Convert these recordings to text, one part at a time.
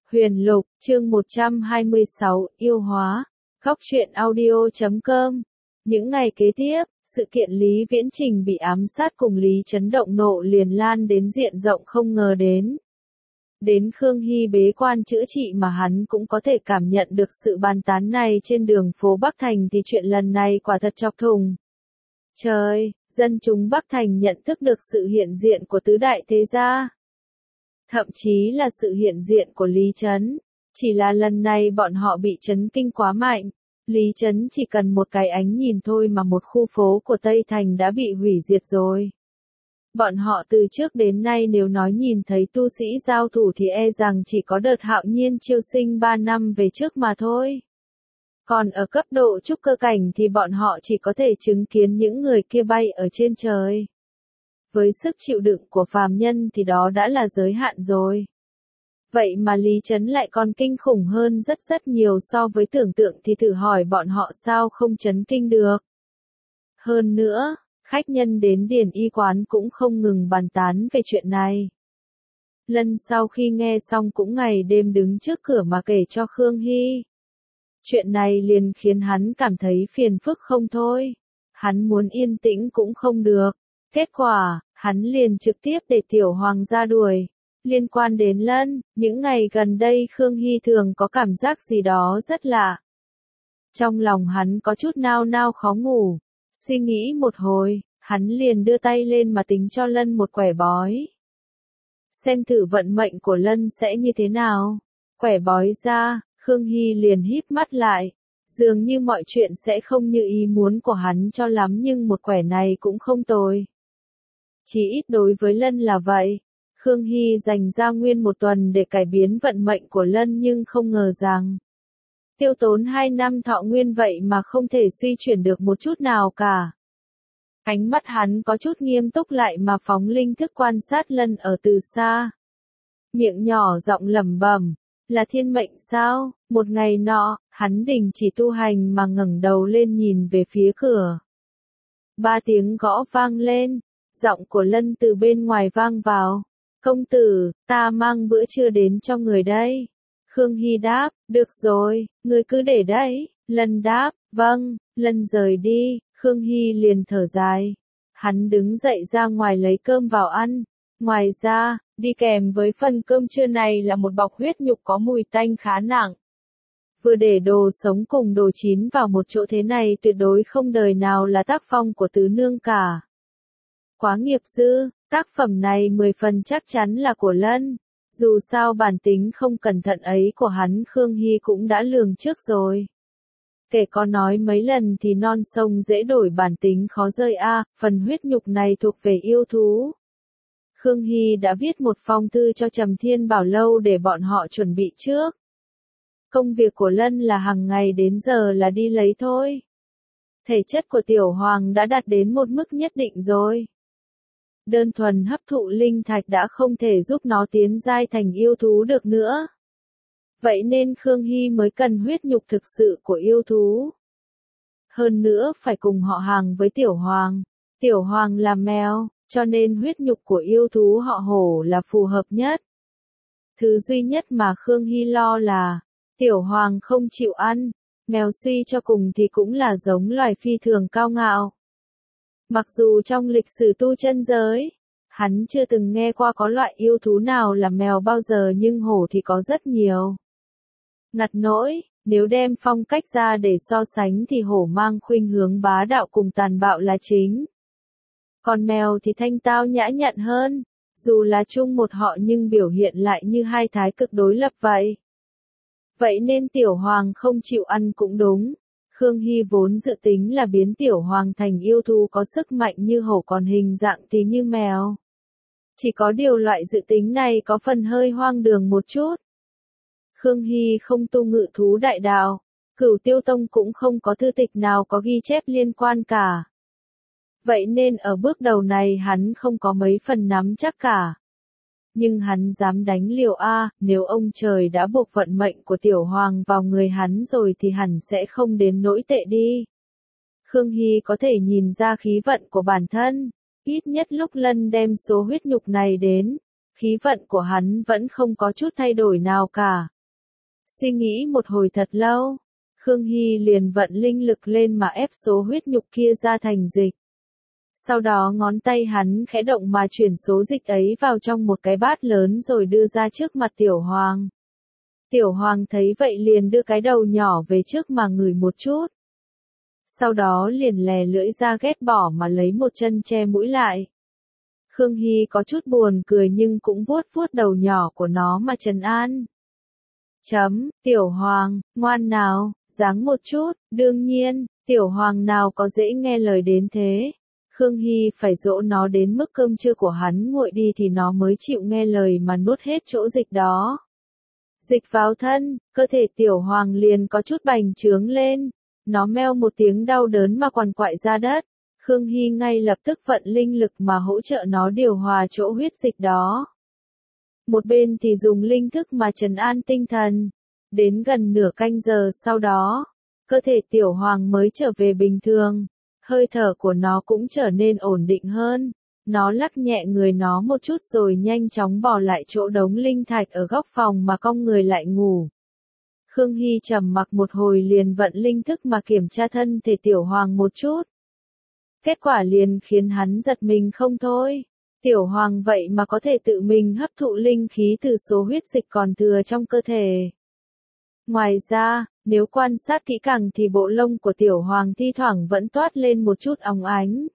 Huyền Lục, chương 126, yêu hóa. Góc truyện audio.com. Những ngày kế tiếp, sự kiện Lý Viễn Trình bị ám sát cùng Lý Chấn động nộ liền lan đến diện rộng không ngờ đến. Đến Khương Hy bế quan chữa trị mà hắn cũng có thể cảm nhận được sự bàn tán này trên đường phố Bắc Thành thì chuyện lần này quả thật chọc thùng. Trời, dân chúng Bắc Thành nhận thức được sự hiện diện của tứ đại thế gia. Thậm chí là sự hiện diện của Lý Chấn. Chỉ là lần này bọn họ bị chấn kinh quá mạnh. Lý Chấn chỉ cần một cái ánh nhìn thôi mà một khu phố của Tây Thành đã bị hủy diệt rồi. Bọn họ từ trước đến nay nếu nói nhìn thấy tu sĩ giao thủ thì e rằng chỉ có đợt Hạo Nhiên chiêu sinh 3 năm về trước mà thôi. Còn ở cấp độ trúc cơ cảnh thì bọn họ chỉ có thể chứng kiến những người kia bay ở trên trời. Với sức chịu đựng của phàm nhân thì đó đã là giới hạn rồi. Vậy mà Lý Chấn lại còn kinh khủng hơn rất nhiều so với tưởng tượng thì thử hỏi bọn họ sao không chấn kinh được. Hơn nữa, khách nhân đến Điền Y quán cũng không ngừng bàn tán về chuyện này. Lân sau khi nghe xong cũng ngày đêm đứng trước cửa mà kể cho Khương Hy. Chuyện này liền khiến hắn cảm thấy phiền phức không thôi. Hắn muốn yên tĩnh cũng không được. Kết quả, hắn liền trực tiếp để Tiểu Hoàng ra đuổi. Liên quan đến Lân, những ngày gần đây Khương Hy thường có cảm giác gì đó rất lạ. Trong lòng hắn có chút nao nao khó ngủ. Suy nghĩ một hồi, hắn liền đưa tay lên mà tính cho Lân một quẻ bói. Xem thử vận mệnh của Lân sẽ như thế nào. Quẻ bói ra, Khương Hy liền híp mắt lại. Dường như mọi chuyện sẽ không như ý muốn của hắn cho lắm nhưng một quẻ này cũng không tồi. Chỉ ít đối với Lân là vậy. Khương Hy dành ra nguyên một tuần để cải biến vận mệnh của Lân nhưng không ngờ rằng tiêu tốn 2 năm thọ nguyên vậy mà không thể suy chuyển được một chút nào cả. Ánh mắt hắn có chút nghiêm túc lại mà phóng linh thức quan sát Lân ở từ xa. Miệng nhỏ giọng lẩm bẩm, là thiên mệnh sao? Một ngày nọ, hắn đình chỉ tu hành mà ngẩng đầu lên nhìn về phía cửa. 3 tiếng gõ vang lên, giọng của Lân từ bên ngoài vang vào. Công tử, ta mang bữa trưa đến cho người đây. Khương Hy đáp, được rồi, người cứ để đấy. Lân đáp, vâng. Lân rời đi, Khương Hy liền thở dài. Hắn đứng dậy ra ngoài lấy cơm vào ăn. Ngoài ra, đi kèm với phần cơm trưa này là một bọc huyết nhục có mùi tanh khá nặng. Vừa để đồ sống cùng đồ chín vào một chỗ thế này tuyệt đối không đời nào là tác phong của tứ nương cả. Quá nghiệp dư, tác phẩm này 10 phần chắc chắn là của Lân. Dù sao bản tính không cẩn thận ấy của hắn Khương Hy cũng đã lường trước rồi. Kể có nói mấy lần thì non sông dễ đổi bản tính khó rơi phần huyết nhục này thuộc về yêu thú. Khương Hy đã viết một phong thư cho Trầm Thiên Bảo Lâu để bọn họ chuẩn bị trước. Công việc của Lân là hàng ngày đến giờ là đi lấy thôi. Thể chất của Tiểu Hoàng đã đạt đến một mức nhất định rồi. Đơn thuần hấp thụ linh thạch đã không thể giúp nó tiến giai thành yêu thú được nữa. Vậy nên Khương Hy mới cần huyết nhục thực sự của yêu thú. Hơn nữa phải cùng họ hàng với Tiểu Hoàng. Tiểu Hoàng là mèo, cho nên huyết nhục của yêu thú họ Hổ là phù hợp nhất. Thứ duy nhất mà Khương Hy lo là, Tiểu Hoàng không chịu ăn, mèo suy cho cùng thì cũng là giống loài phi thường cao ngạo. Mặc dù trong lịch sử tu chân giới, hắn chưa từng nghe qua có loại yêu thú nào là mèo bao giờ nhưng hổ thì có rất nhiều. Ngặt nỗi, nếu đem phong cách ra để so sánh thì hổ mang khuynh hướng bá đạo cùng tàn bạo là chính. Còn mèo thì thanh tao nhã nhặn hơn, dù là chung một họ nhưng biểu hiện lại như hai thái cực đối lập vậy. Vậy nên Tiểu Hoàng không chịu ăn cũng đúng. Khương Hy vốn dự tính là biến Tiểu Hoàng thành yêu thú có sức mạnh như hổ còn hình dạng thì như mèo. Chỉ có điều loại dự tính này có phần hơi hoang đường một chút. Khương Hy không tu ngự thú đại đạo, Cửu Tiêu Tông cũng không có thư tịch nào có ghi chép liên quan cả. Vậy nên ở bước đầu này hắn không có mấy phần nắm chắc cả. Nhưng hắn dám đánh liều nếu ông trời đã buộc vận mệnh của Tiểu Hoàng vào người hắn rồi thì hẳn sẽ không đến nỗi tệ đi. Khương Hy có thể nhìn ra khí vận của bản thân, ít nhất lúc Lân đem số huyết nhục này đến, khí vận của hắn vẫn không có chút thay đổi nào cả, Suy nghĩ một hồi thật lâu, Khương Hy liền vận linh lực lên mà ép số huyết nhục kia ra thành dịch. Sau đó ngón tay hắn khẽ động mà chuyển số dịch ấy vào trong một cái bát lớn rồi đưa ra trước mặt Tiểu Hoàng. Tiểu Hoàng thấy vậy liền đưa cái đầu nhỏ về trước mà ngửi một chút. Sau đó liền lè lưỡi ra ghét bỏ mà lấy một chân che mũi lại. Khương Hy có chút buồn cười nhưng cũng vuốt vuốt đầu nhỏ của nó mà trấn an. Tiểu Hoàng, ngoan nào, dáng một chút, đương nhiên, Tiểu Hoàng nào có dễ nghe lời đến thế. Khương Hy phải dỗ nó đến mức cơm trưa của hắn nguội đi thì nó mới chịu nghe lời mà nuốt hết chỗ dịch đó. Dịch vào thân, cơ thể Tiểu Hoàng liền có chút bành trướng lên. Nó meo một tiếng đau đớn mà quằn quại ra đất. Khương Hy ngay lập tức vận linh lực mà hỗ trợ nó điều hòa chỗ huyết dịch đó. Một bên thì dùng linh thức mà trấn an tinh thần. Đến gần nửa canh giờ sau đó, cơ thể Tiểu Hoàng mới trở về bình thường. Hơi thở của nó cũng trở nên ổn định hơn. Nó lắc nhẹ người nó một chút rồi nhanh chóng bỏ lại chỗ đống linh thạch ở góc phòng mà cong người lại ngủ. Khương Hy trầm mặc một hồi liền vận linh thức mà kiểm tra thân thể Tiểu Hoàng một chút. Kết quả liền khiến hắn giật mình không thôi. Tiểu Hoàng vậy mà có thể tự mình hấp thụ linh khí từ số huyết dịch còn thừa trong cơ thể. Ngoài ra, nếu quan sát kỹ càng thì bộ lông của Tiểu Hoàng thi thoảng vẫn toát lên một chút óng ánh.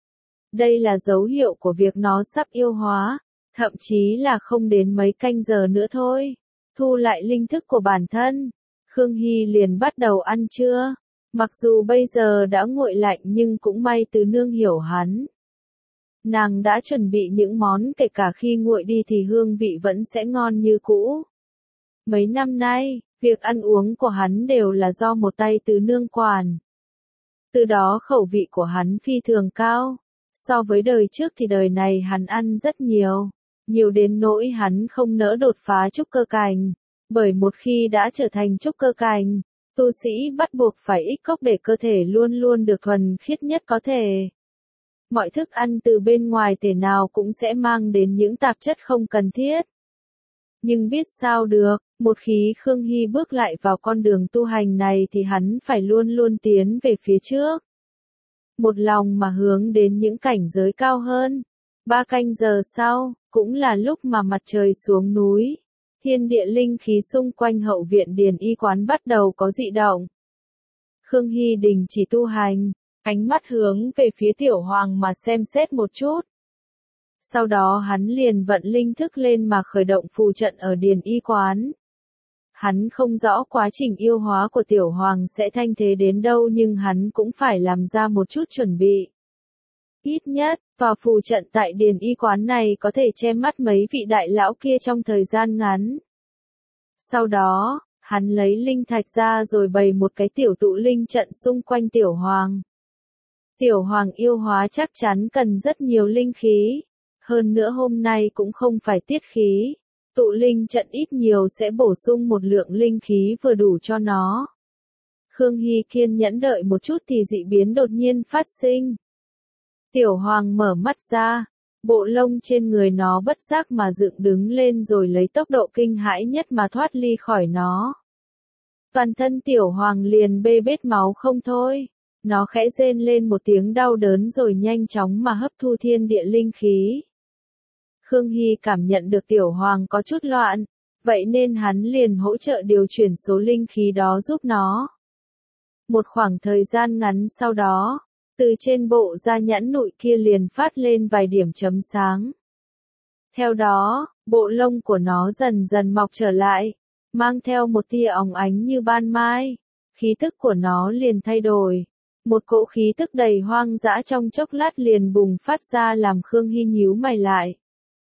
Đây là dấu hiệu của việc nó sắp yêu hóa, thậm chí là không đến mấy canh giờ nữa thôi. Thu lại linh thức của bản thân, Khương Hy liền bắt đầu ăn trưa. Mặc dù bây giờ đã nguội lạnh nhưng cũng may Từ Nương hiểu hắn. Nàng đã chuẩn bị những món kể cả khi nguội đi thì hương vị vẫn sẽ ngon như cũ. Mấy năm nay, việc ăn uống của hắn đều là do một tay Từ Nương quản. Từ đó khẩu vị của hắn phi thường cao. So với đời trước thì đời này hắn ăn rất nhiều. Nhiều đến nỗi hắn không nỡ đột phá trúc cơ cảnh. Bởi một khi đã trở thành trúc cơ cảnh, tu sĩ bắt buộc phải ích cốc để cơ thể luôn luôn được thuần khiết nhất có thể. Mọi thức ăn từ bên ngoài thể nào cũng sẽ mang đến những tạp chất không cần thiết. Nhưng biết sao được, một khi Khương Hy bước lại vào con đường tu hành này thì hắn phải luôn luôn tiến về phía trước. Một lòng mà hướng đến những cảnh giới cao hơn. 3 canh giờ sau, cũng là lúc mà mặt trời xuống núi. Thiên địa linh khí xung quanh hậu viện Điền Y quán bắt đầu có dị động. Khương Hy đình chỉ tu hành, ánh mắt hướng về phía Tiểu Hoàng mà xem xét một chút. Sau đó hắn liền vận linh thức lên mà khởi động phù trận ở Điền Y quán. Hắn không rõ quá trình yêu hóa của Tiểu Hoàng sẽ thanh thế đến đâu nhưng hắn cũng phải làm ra một chút chuẩn bị. Ít nhất, vào phù trận tại Điền Y quán này có thể che mắt mấy vị đại lão kia trong thời gian ngắn. Sau đó, hắn lấy linh thạch ra rồi bày một cái tiểu tụ linh trận xung quanh Tiểu Hoàng. Tiểu Hoàng yêu hóa chắc chắn cần rất nhiều linh khí. Hơn nữa hôm nay cũng không phải tiết khí. Tụ linh trận ít nhiều sẽ bổ sung một lượng linh khí vừa đủ cho nó. Khương Hy kiên nhẫn đợi một chút thì dị biến đột nhiên phát sinh. Tiểu Hoàng mở mắt ra, bộ lông trên người nó bất giác mà dựng đứng lên rồi lấy tốc độ kinh hãi nhất mà thoát ly khỏi nó. Toàn thân Tiểu Hoàng liền bê bết máu không thôi. Nó khẽ rên lên một tiếng đau đớn rồi nhanh chóng mà hấp thu thiên địa linh khí. Khương Hy cảm nhận được Tiểu Hoàng có chút loạn, vậy nên hắn liền hỗ trợ điều chuyển số linh khí đó giúp nó. Một khoảng thời gian ngắn sau đó, từ trên bộ da nhẵn nụi kia liền phát lên vài điểm chấm sáng. Theo đó, bộ lông của nó dần dần mọc trở lại, mang theo một tia óng ánh như ban mai. Khí tức của nó liền thay đổi. Một cỗ khí tức đầy hoang dã trong chốc lát liền bùng phát ra làm Khương Hy nhíu mày lại.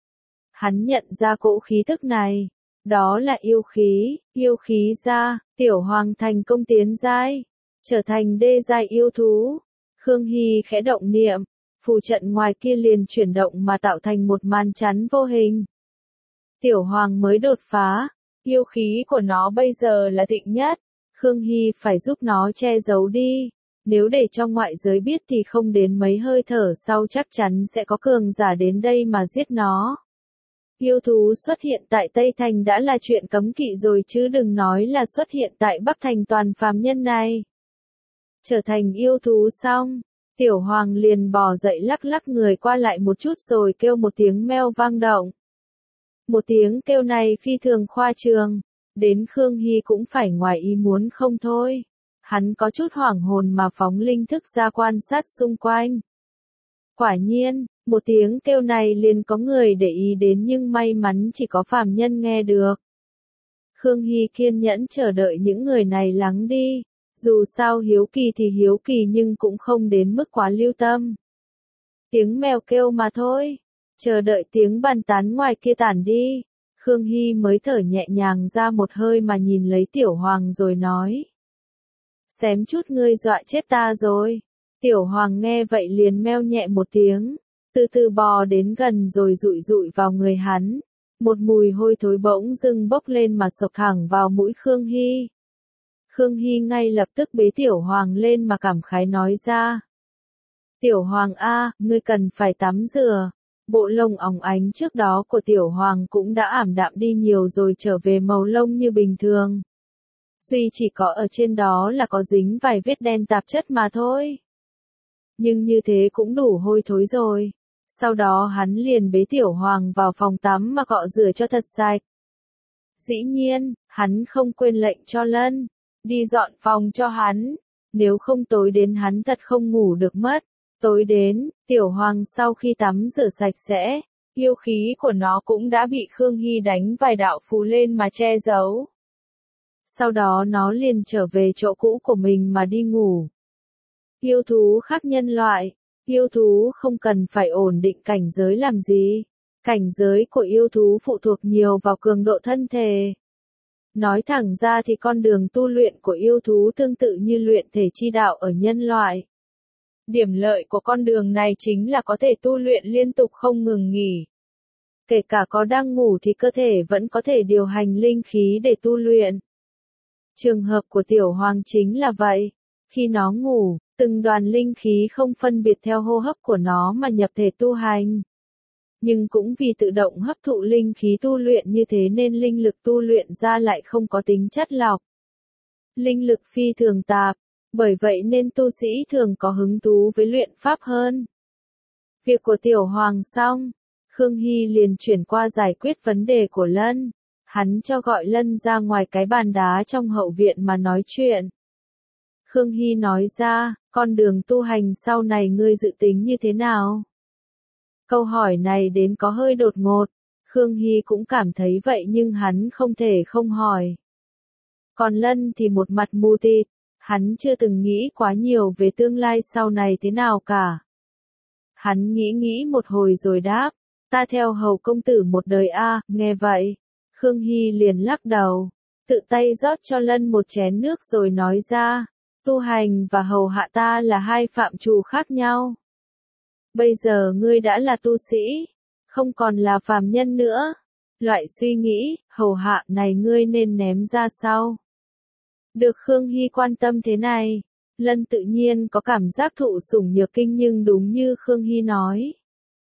Hắn nhận ra cỗ khí tức này. Đó là yêu khí ra, Tiểu Hoàng thành công tiến giai, trở thành đê giai yêu thú. Khương Hy khẽ động niệm, phù trận ngoài kia liền chuyển động mà tạo thành một màn chắn vô hình. Tiểu Hoàng mới đột phá, yêu khí của nó bây giờ là thịnh nhất, Khương Hy phải giúp nó che giấu đi. Nếu để cho ngoại giới biết thì không đến mấy hơi thở sau chắc chắn sẽ có cường giả đến đây mà giết nó. Yêu thú xuất hiện tại Tây Thành đã là chuyện cấm kỵ rồi chứ đừng nói là xuất hiện tại Bắc Thành toàn phàm nhân này. Trở thành yêu thú xong, Tiểu Hoàng liền bò dậy lắc lắc người qua lại một chút rồi kêu một tiếng meo vang động. Một tiếng kêu này phi thường khoa trương, đến Khương Hy cũng phải ngoài ý muốn không thôi. Hắn có chút hoảng hồn mà phóng linh thức ra quan sát xung quanh. Quả nhiên, một tiếng kêu này liền có người để ý đến nhưng may mắn chỉ có phàm nhân nghe được. Khương Hy kiên nhẫn chờ đợi những người này lắng đi. Dù sao hiếu kỳ thì hiếu kỳ nhưng cũng không đến mức quá lưu tâm. Tiếng mèo kêu mà thôi. Chờ đợi tiếng bàn tán ngoài kia tản đi. Khương Hy mới thở nhẹ nhàng ra một hơi mà nhìn lấy Tiểu Hoàng rồi nói. Xém chút ngươi dọa chết ta rồi. Tiểu Hoàng nghe vậy liền meo nhẹ một tiếng. Từ từ bò đến gần rồi dụi dụi vào người hắn. Một mùi hôi thối bỗng dưng bốc lên mà sộc thẳng vào mũi Khương Hy. Khương Hy ngay lập tức bế Tiểu Hoàng lên mà cảm khái nói ra. Tiểu Hoàng a, ngươi cần phải tắm rửa. Bộ lông óng ánh trước đó của Tiểu Hoàng cũng đã ảm đạm đi nhiều rồi trở về màu lông như bình thường. Duy chỉ có ở trên đó là có dính vài vết đen tạp chất mà thôi. Nhưng như thế cũng đủ hôi thối rồi. Sau đó hắn liền bế Tiểu Hoàng vào phòng tắm mà cọ rửa cho thật sạch. Dĩ nhiên, hắn không quên lệnh cho Lân đi dọn phòng cho hắn, nếu không tối đến hắn thật không ngủ được mất. Tối đến, Tiểu Hoàng sau khi tắm rửa sạch sẽ, yêu khí của nó cũng đã bị Khương Hy đánh vài đạo phù lên mà che giấu. Sau đó nó liền trở về chỗ cũ của mình mà đi ngủ. Yêu thú khác nhân loại, yêu thú không cần phải ổn định cảnh giới làm gì. Cảnh giới của yêu thú phụ thuộc nhiều vào cường độ thân thể. Nói thẳng ra thì con đường tu luyện của yêu thú tương tự như luyện thể chi đạo ở nhân loại. Điểm lợi của con đường này chính là có thể tu luyện liên tục không ngừng nghỉ. Kể cả có đang ngủ thì cơ thể vẫn có thể điều hành linh khí để tu luyện. Trường hợp của Tiểu Hoàng chính là vậy. Khi nó ngủ, từng đoàn linh khí không phân biệt theo hô hấp của nó mà nhập thể tu hành. Nhưng cũng vì tự động hấp thụ linh khí tu luyện như thế nên linh lực tu luyện ra lại không có tính chất lọc. Linh lực phi thường tạp, bởi vậy nên tu sĩ thường có hứng thú với luyện pháp hơn. Việc của Tiểu Hoàng xong, Khương Hy liền chuyển qua giải quyết vấn đề của Lân. Hắn cho gọi Lân ra ngoài cái bàn đá trong hậu viện mà nói chuyện. Khương Hy nói ra, con đường tu hành sau này ngươi dự tính như thế nào? Câu hỏi này đến có hơi đột ngột, Khương Hy cũng cảm thấy vậy nhưng hắn không thể không hỏi. Còn Lân thì một mặt mù tịt, hắn chưa từng nghĩ quá nhiều về tương lai sau này thế nào cả. Hắn nghĩ một hồi rồi đáp, ta theo hầu công tử một đời a. Nghe vậy, Khương Hy liền lắc đầu, tự tay rót cho Lân một chén nước rồi nói ra, tu hành và hầu hạ ta là hai phạm trù khác nhau. Bây giờ ngươi đã là tu sĩ, không còn là phàm nhân nữa. Loại suy nghĩ, hầu hạ này ngươi nên ném ra sau. Được Khương Hy quan tâm thế này, Lân tự nhiên có cảm giác thụ sủng nhược kinh nhưng đúng như Khương Hy nói.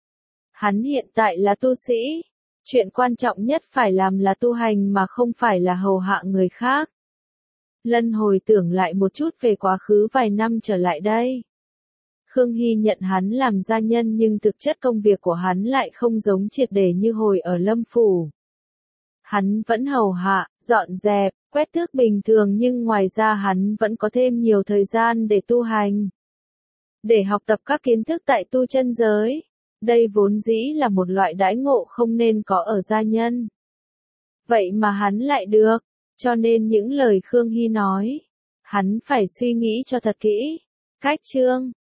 Hắn hiện tại là tu sĩ, chuyện quan trọng nhất phải làm là tu hành mà không phải là hầu hạ người khác. Lân hồi tưởng lại một chút về quá khứ vài năm trở lại đây. Khương Hy nhận hắn làm gia nhân nhưng thực chất công việc của hắn lại không giống triệt để như hồi ở Lâm Phủ. Hắn vẫn hầu hạ, dọn dẹp, quét tước bình thường nhưng ngoài ra hắn vẫn có thêm nhiều thời gian để tu hành. Để học tập các kiến thức tại tu chân giới. Đây vốn dĩ là một loại đãi ngộ không nên có ở gia nhân. Vậy mà hắn lại được, cho nên những lời Khương Hy nói, hắn phải suy nghĩ cho thật kỹ. Cách chương